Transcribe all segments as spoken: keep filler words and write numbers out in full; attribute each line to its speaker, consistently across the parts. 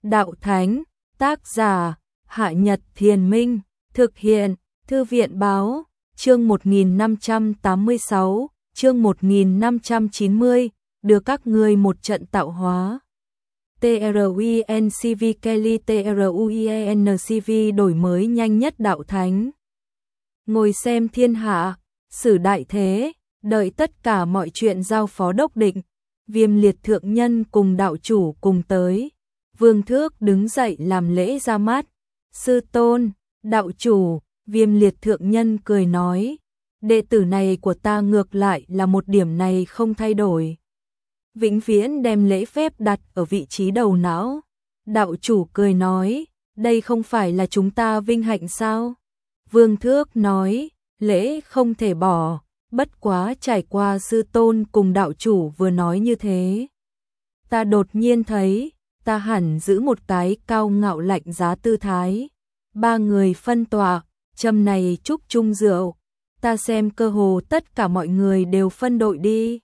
Speaker 1: Đạo Thánh, tác giả, Hạ Nhật Thiền Minh, thực hiện, Thư viện Báo, chương một nghìn năm trăm tám mươi sáu, chương một nghìn năm trăm chín mươi, đưa các ngươi một trận tạo hóa. TRUINCV Kelly TRUIENCV đổi mới nhanh nhất Đạo Thánh. Ngồi xem thiên hạ, xử đại thế, đợi tất cả mọi chuyện giao phó đốc định. Viêm Liệt thượng nhân cùng đạo chủ cùng tới. Vương Thước đứng dậy làm lễ ra mắt. Sư tôn, đạo chủ, Viêm Liệt thượng nhân cười nói, đệ tử này của ta ngược lại là một điểm này không thay đổi. Vĩnh viễn đem lễ phép đặt ở vị trí đầu não. Đạo chủ cười nói, đây không phải là chúng ta vinh hạnh sao? Vương Thước nói, lễ không thể bỏ, bất quá trải qua sư tôn cùng đạo chủ vừa nói như thế. Ta đột nhiên thấy, ta hẳn giữ một cái cao ngạo lạnh giá tư thái. Ba người phân tọa, châm này chúc chung rượu, ta xem cơ hồ tất cả mọi người đều phân đội đi.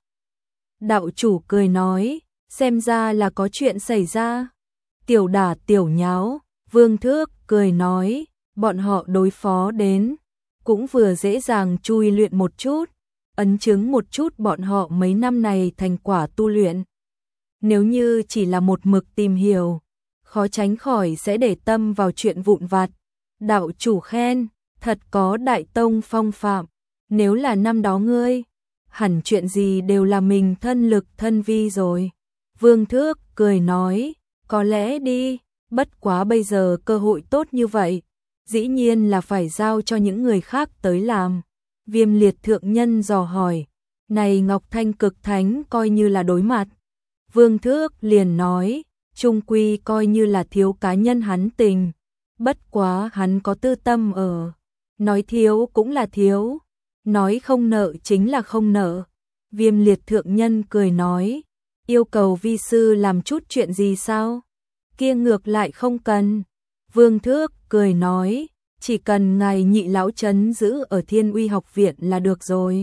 Speaker 1: Đạo chủ cười nói, xem ra là có chuyện xảy ra. Tiểu đả tiểu nháo, Vương Thước cười nói, bọn họ đối phó đến, cũng vừa dễ dàng chui luyện một chút, ấn chứng một chút bọn họ mấy năm này thành quả tu luyện. Nếu như chỉ là một mực tìm hiểu, khó tránh khỏi sẽ để tâm vào chuyện vụn vặt. Đạo chủ khen, thật có đại tông phong phạm, nếu là năm đó ngươi, hẳn chuyện gì đều là mình thân lực thân vi rồi. Vương Thước cười nói, có lẽ đi, bất quá bây giờ cơ hội tốt như vậy, dĩ nhiên là phải giao cho những người khác tới làm. Viêm Liệt thượng nhân dò hỏi, này Ngọc Thanh Cực Thánh coi như là đối mặt. Vương Thước liền nói, chung quy coi như là thiếu cá nhân hắn tình, bất quá hắn có tư tâm ở, nói thiếu cũng là thiếu, nói không nợ chính là không nợ. Viêm Liệt thượng nhân cười nói, yêu cầu vi sư làm chút chuyện gì sao? Kia ngược lại không cần. Vương Thước cười nói, chỉ cần ngài nhị lão trấn giữ ở Thiên Uy học viện là được rồi.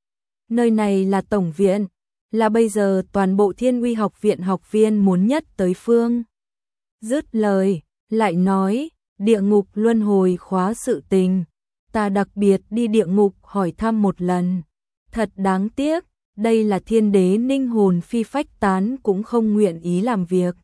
Speaker 1: Nơi này là tổng viện, là bây giờ toàn bộ Thiên Uy học viện học viên muốn nhất tới phương. Dứt lời, lại nói, địa ngục luân hồi khóa sự tình, ta đặc biệt đi địa ngục hỏi thăm một lần. Thật đáng tiếc, đây là thiên đế ninh hồn phi phách tán cũng không nguyện ý làm việc.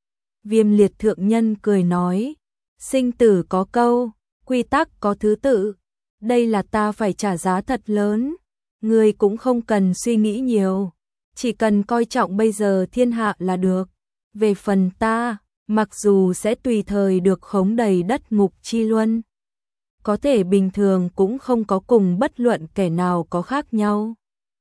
Speaker 1: Viêm Liệt thượng nhân cười nói, sinh tử có câu, quy tắc có thứ tự, đây là ta phải trả giá thật lớn, người cũng không cần suy nghĩ nhiều, chỉ cần coi trọng bây giờ thiên hạ là được. Về phần ta, mặc dù sẽ tùy thời được khống đầy đất ngục chi luân, có thể bình thường cũng không có cùng bất luận kẻ nào có khác nhau.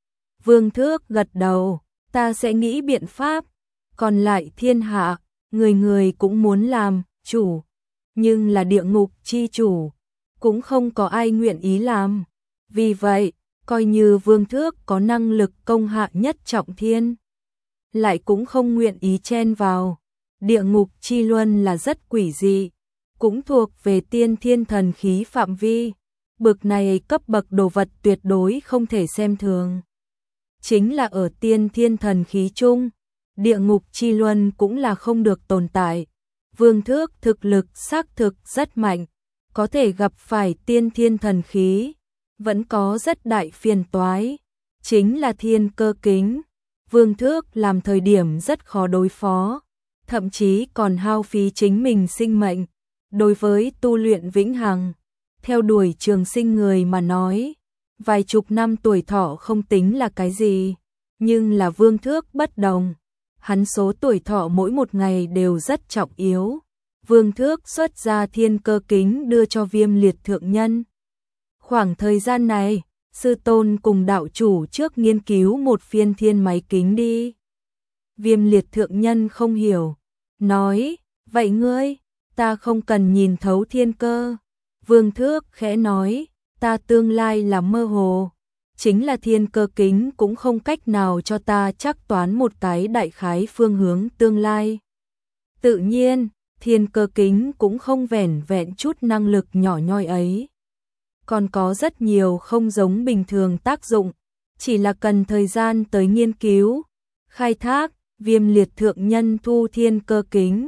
Speaker 1: Vương Thước gật đầu, ta sẽ nghĩ biện pháp, còn lại thiên hạ, người người cũng muốn làm chủ, nhưng là địa ngục chi chủ, cũng không có ai nguyện ý làm. Vì vậy, coi như Vương Thước có năng lực công hạ nhất trọng thiên, lại cũng không nguyện ý chen vào. Địa ngục chi luân là rất quỷ dị, cũng thuộc về tiên thiên thần khí phạm vi, bực này cấp bậc đồ vật tuyệt đối không thể xem thường. Chính là ở tiên thiên thần khí chung, địa ngục chi luân cũng là không được tồn tại. Vương Thước thực lực xác thực rất mạnh, có thể gặp phải tiên thiên thần khí, vẫn có rất đại phiền toái, chính là thiên cơ kính. Vương Thước làm thời điểm rất khó đối phó, thậm chí còn hao phí chính mình sinh mệnh. Đối với tu luyện vĩnh hằng, theo đuổi trường sinh người mà nói, vài chục năm tuổi thọ không tính là cái gì, nhưng là Vương Thước bất đồng. Hắn số tuổi thọ mỗi một ngày đều rất trọng yếu. Vương Thước xuất ra thiên cơ kính đưa cho Viêm Liệt thượng nhân. Khoảng thời gian này, sư tôn cùng đạo chủ trước nghiên cứu một phiên thiên máy kính đi. Viêm Liệt thượng nhân không hiểu, nói, vậy ngươi, ta không cần nhìn thấu thiên cơ. Vương Thước khẽ nói, ta tương lai là mơ hồ, chính là thiên cơ kính cũng không cách nào cho ta chắc toán một cái đại khái phương hướng tương lai. Tự nhiên, thiên cơ kính cũng không vẻn vẹn chút năng lực nhỏ nhoi ấy, còn có rất nhiều không giống bình thường tác dụng, chỉ là cần thời gian tới nghiên cứu, khai thác. Viêm Liệt thượng nhân thu thiên cơ kính,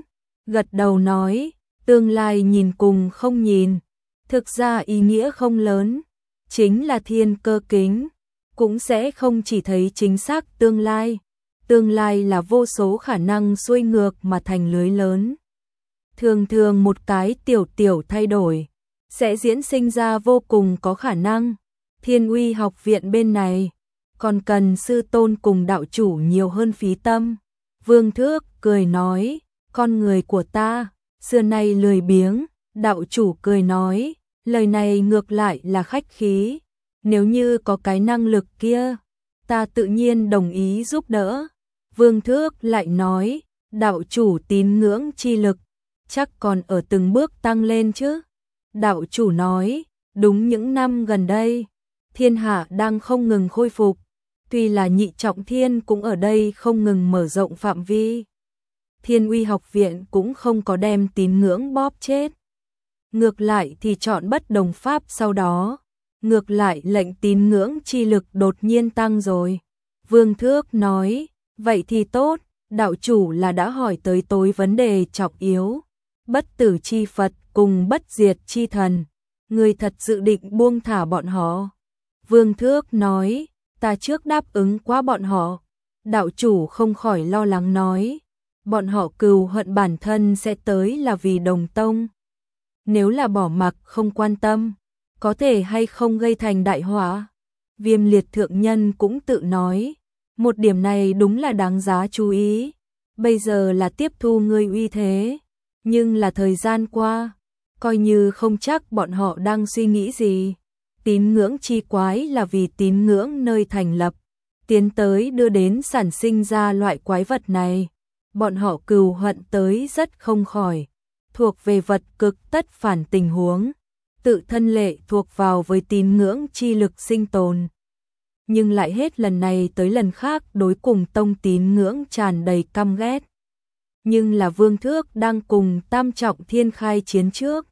Speaker 1: gật đầu nói, tương lai nhìn cùng không nhìn, thực ra ý nghĩa không lớn, chính là thiên cơ kính, cũng sẽ không chỉ thấy chính xác tương lai, tương lai là vô số khả năng xuôi ngược mà thành lưới lớn. Thường thường một cái tiểu tiểu thay đổi, sẽ diễn sinh ra vô cùng có khả năng. Thiên Uy học viện bên này, còn cần sư tôn cùng đạo chủ nhiều hơn phí tâm. Vương Thước cười nói, con người của ta, xưa nay lười biếng, đạo chủ cười nói, lời này ngược lại là khách khí, nếu như có cái năng lực kia, ta tự nhiên đồng ý giúp đỡ. Vương Thước lại nói, đạo chủ tín ngưỡng chi lực, chắc còn ở từng bước tăng lên chứ. Đạo chủ nói, đúng những năm gần đây, thiên hạ đang không ngừng khôi phục, tuy là nhị trọng thiên cũng ở đây không ngừng mở rộng phạm vi. Thiên Uy học viện cũng không có đem tín ngưỡng bóp chết. Ngược lại thì chọn bất đồng pháp sau đó, ngược lại lệnh tín ngưỡng chi lực đột nhiên tăng rồi. Vương Thước nói, vậy thì tốt, đạo chủ là đã hỏi tới tối vấn đề trọng yếu. Bất tử chi Phật cùng bất diệt chi thần, người thật dự định buông thả bọn họ. Vương Thước nói, ta trước đáp ứng quá bọn họ. Đạo chủ không khỏi lo lắng nói, bọn họ cừu hận bản thân sẽ tới là vì đồng tông. Nếu là bỏ mặc không quan tâm, có thể hay không gây thành đại họa. Viêm Liệt thượng nhân cũng tự nói, một điểm này đúng là đáng giá chú ý. Bây giờ là tiếp thu ngươi uy thế, nhưng là thời gian qua, coi như không chắc bọn họ đang suy nghĩ gì. Tín ngưỡng chi quái là vì tín ngưỡng nơi thành lập, tiến tới đưa đến sản sinh ra loại quái vật này. Bọn họ cừu hận tới rất không khỏi, thuộc về vật cực tất phản tình huống, tự thân lệ thuộc vào với tín ngưỡng chi lực sinh tồn. Nhưng lại hết lần này tới lần khác đối cùng tông tín ngưỡng tràn đầy căm ghét. Nhưng là Vương Thước đang cùng tam trọng thiên khai chiến trước,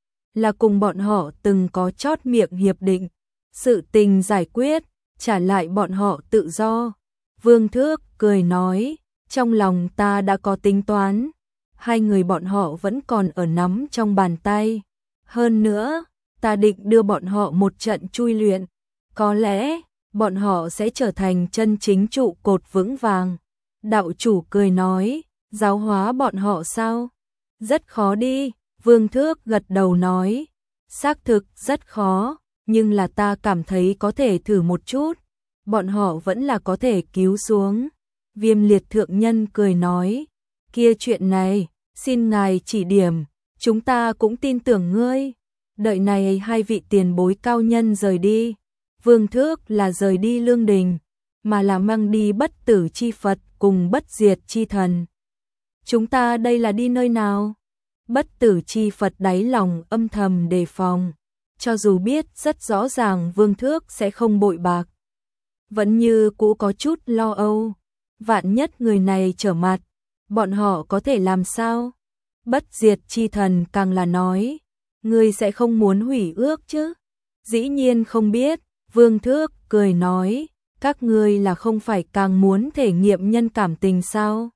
Speaker 1: là cùng bọn họ từng có chót miệng hiệp định, sự tình giải quyết, trả lại bọn họ tự do. Vương Thước cười nói, trong lòng ta đã có tính toán, hai người bọn họ vẫn còn ở nắm trong bàn tay. Hơn nữa, ta định đưa bọn họ một trận chui luyện, có lẽ bọn họ sẽ trở thành chân chính trụ cột vững vàng. Đạo chủ cười nói, giáo hóa bọn họ sao? Rất khó đi. Vương Thước gật đầu nói, xác thực rất khó, nhưng là ta cảm thấy có thể thử một chút, bọn họ vẫn là có thể cứu xuống. Viêm Liệt thượng nhân cười nói, kia chuyện này, xin ngài chỉ điểm, chúng ta cũng tin tưởng ngươi. Đợi này hai vị tiền bối cao nhân rời đi, Vương Thước là rời đi Lương Đình, mà là mang đi bất tử chi Phật cùng bất diệt chi thần. Chúng ta đây là đi nơi nào? Bất tử chi Phật đáy lòng âm thầm đề phòng, cho dù biết rất rõ ràng Vương Thước sẽ không bội bạc, vẫn như cũ có chút lo âu. Vạn nhất người này trở mặt, bọn họ có thể làm sao? Bất diệt chi thần càng là nói, ngươi sẽ không muốn hủy ước chứ? Dĩ nhiên không biết. Vương Thước cười nói, các ngươi là không phải càng muốn thể nghiệm nhân cảm tình sao?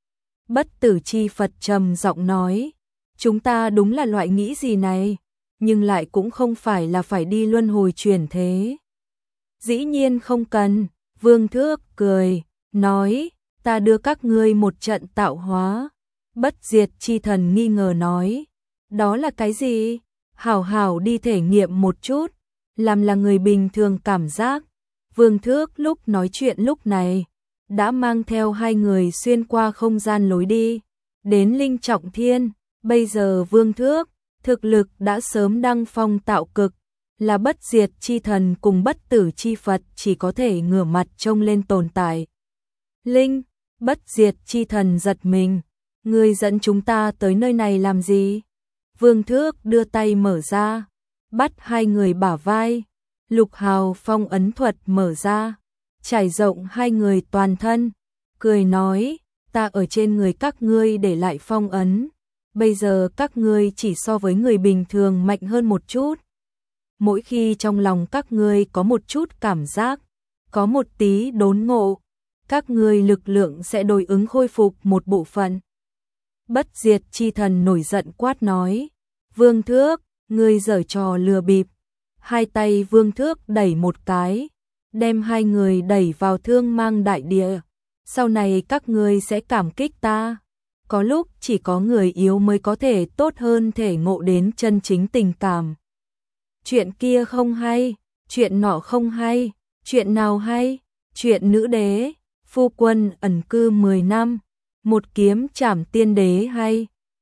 Speaker 1: Bất tử chi Phật trầm giọng nói, chúng ta đúng là loại nghĩ gì này, nhưng lại cũng không phải là phải đi luân hồi chuyển thế. Dĩ nhiên không cần. Vương Thước cười, nói, ta đưa các ngươi một trận tạo hóa. Bất diệt chi thần nghi ngờ nói, đó là cái gì? Hảo hảo đi thể nghiệm một chút, làm là người bình thường cảm giác. Vương Thước lúc nói chuyện lúc này, đã mang theo hai người xuyên qua không gian lối đi, đến Linh Trọng Thiên. Bây giờ Vương Thước, thực lực đã sớm đăng phong tạo cực, là bất diệt chi thần cùng bất tử chi Phật chỉ có thể ngửa mặt trông lên tồn tại. Linh, bất diệt chi thần giật mình, ngươi dẫn chúng ta tới nơi này làm gì? Vương Thước đưa tay mở ra, bắt hai người bả vai, Lục Hào phong ấn thuật mở ra, trải rộng hai người toàn thân, cười nói, ta ở trên người các ngươi để lại phong ấn, bây giờ các ngươi chỉ so với người bình thường mạnh hơn một chút. Mỗi khi trong lòng các ngươi có một chút cảm giác, có một tí đốn ngộ, các ngươi lực lượng sẽ đối ứng khôi phục một bộ phận. Bất diệt chi thần nổi giận quát nói, Vương Thước, ngươi giở trò lừa bịp. Hai tay Vương Thước đẩy một cái, đem hai người đẩy vào Thương Mang đại địa. Sau này các ngươi sẽ cảm kích ta. Có lúc chỉ có người yếu mới có thể tốt hơn thể ngộ đến chân chính tình cảm. Chuyện kia không hay, chuyện nọ không hay, chuyện nào hay? Chuyện nữ đế, phu quân ẩn cư mười năm, một kiếm trảm tiên đế hay?